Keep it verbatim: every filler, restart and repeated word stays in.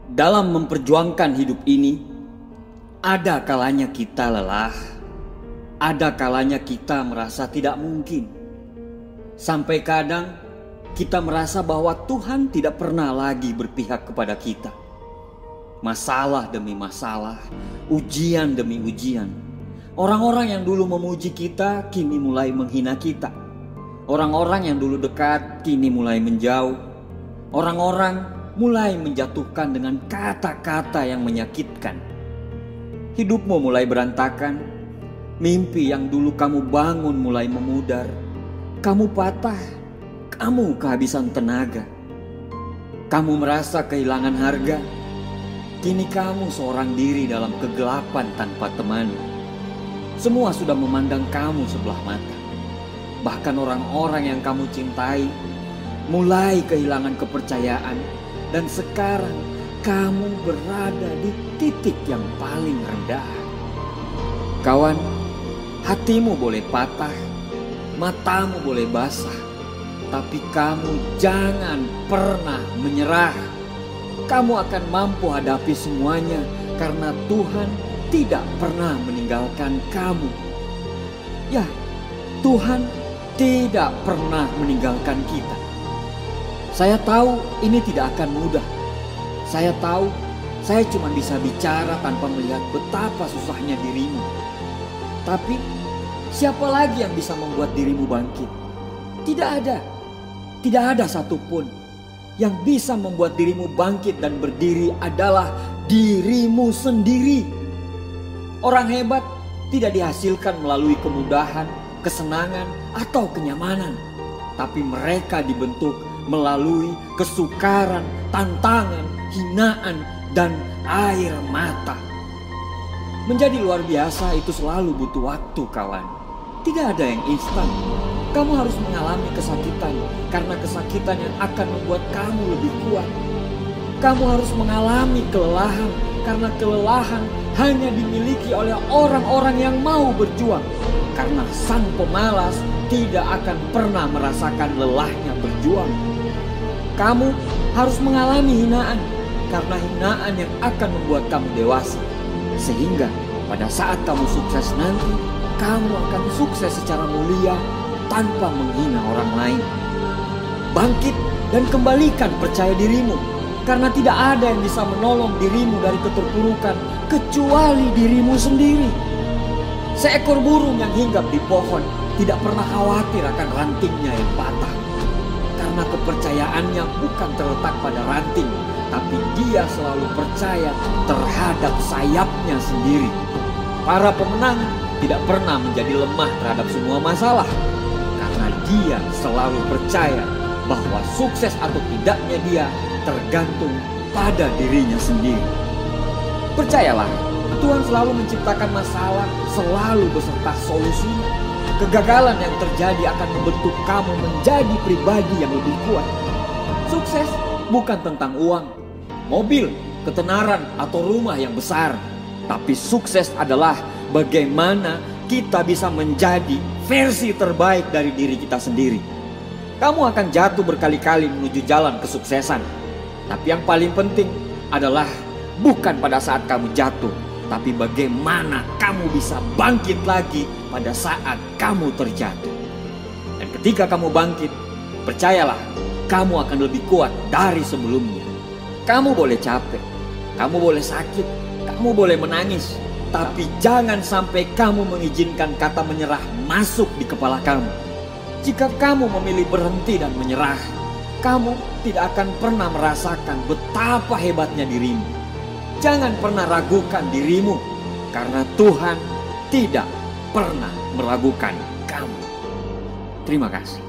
Dalam memperjuangkan hidup ini, ada kalanya kita lelah, ada kalanya kita merasa tidak mungkin. Sampai kadang kita merasa bahwa Tuhan tidak pernah lagi berpihak kepada kita. Masalah demi masalah, ujian demi ujian. Orang-orang yang dulu memuji kita kini mulai menghina kita. Orang-orang yang dulu dekat kini mulai menjauh. Orang-orang mulai menjatuhkan dengan kata-kata yang menyakitkan. Hidupmu mulai berantakan. Mimpi yang dulu kamu bangun mulai memudar. Kamu patah. Kamu kehabisan tenaga. Kamu merasa kehilangan harga. Kini kamu seorang diri dalam kegelapan tanpa teman. Semua sudah memandang kamu sebelah mata. Bahkan orang-orang yang kamu cintai mulai kehilangan kepercayaan. Dan sekarang kamu berada di titik yang paling rendah. Kawan, hatimu boleh patah, matamu boleh basah, tapi kamu jangan pernah menyerah. Kamu akan mampu hadapi semuanya karena Tuhan tidak pernah meninggalkan kamu. Ya, Tuhan tidak pernah meninggalkan kita. Saya tahu ini tidak akan mudah. Saya tahu saya cuma bisa bicara tanpa melihat betapa susahnya dirimu. Tapi siapa lagi yang bisa membuat dirimu bangkit? Tidak ada. Tidak ada satupun. Yang bisa membuat dirimu bangkit dan berdiri adalah dirimu sendiri. Orang hebat tidak dihasilkan melalui kemudahan, kesenangan, atau kenyamanan. Tapi mereka dibentuk melalui kesukaran, tantangan, hinaan, dan air mata. Menjadi luar biasa itu selalu butuh waktu, kawan. Tidak ada yang instan. Kamu harus mengalami kesakitan, karena kesakitan yang akan membuat kamu lebih kuat. Kamu harus mengalami kelelahan, karena kelelahan hanya dimiliki oleh orang-orang yang mau berjuang. Karena sang pemalas tidak akan pernah merasakan lelahnya berjuang. Kamu harus mengalami hinaan, karena hinaan yang akan membuat kamu dewasa. Sehingga pada saat kamu sukses nanti, kamu akan sukses secara mulia tanpa menghina orang lain. Bangkit dan kembalikan percaya dirimu, karena tidak ada yang bisa menolong dirimu dari keterpurukan kecuali dirimu sendiri. Seekor burung yang hinggap di pohon tidak pernah khawatir akan rantingnya yang patah. Karena kepercayaannya bukan terletak pada ranting, tapi dia selalu percaya terhadap sayapnya sendiri. Para pemenang tidak pernah menjadi lemah terhadap semua masalah, karena dia selalu percaya bahwa sukses atau tidaknya dia tergantung pada dirinya sendiri. Percayalah, Tuhan selalu menciptakan masalah, selalu beserta solusinya. Kegagalan yang terjadi akan membentuk kamu menjadi pribadi yang lebih kuat. Sukses bukan tentang uang, mobil, ketenaran, atau rumah yang besar. Tapi sukses adalah bagaimana kita bisa menjadi versi terbaik dari diri kita sendiri. Kamu akan jatuh berkali-kali menuju jalan kesuksesan. Tapi yang paling penting adalah bukan pada saat kamu jatuh, tapi bagaimana kamu bisa bangkit lagi pada saat kamu terjatuh. Dan ketika kamu bangkit, percayalah, kamu akan lebih kuat dari sebelumnya. Kamu boleh capek, kamu boleh sakit, kamu boleh menangis, tapi jangan sampai kamu mengizinkan kata menyerah masuk di kepala kamu. Jika kamu memilih berhenti dan menyerah, kamu tidak akan pernah merasakan betapa hebatnya dirimu. Jangan pernah ragukan dirimu, karena Tuhan tidak pernah meragukan kamu. Terima kasih.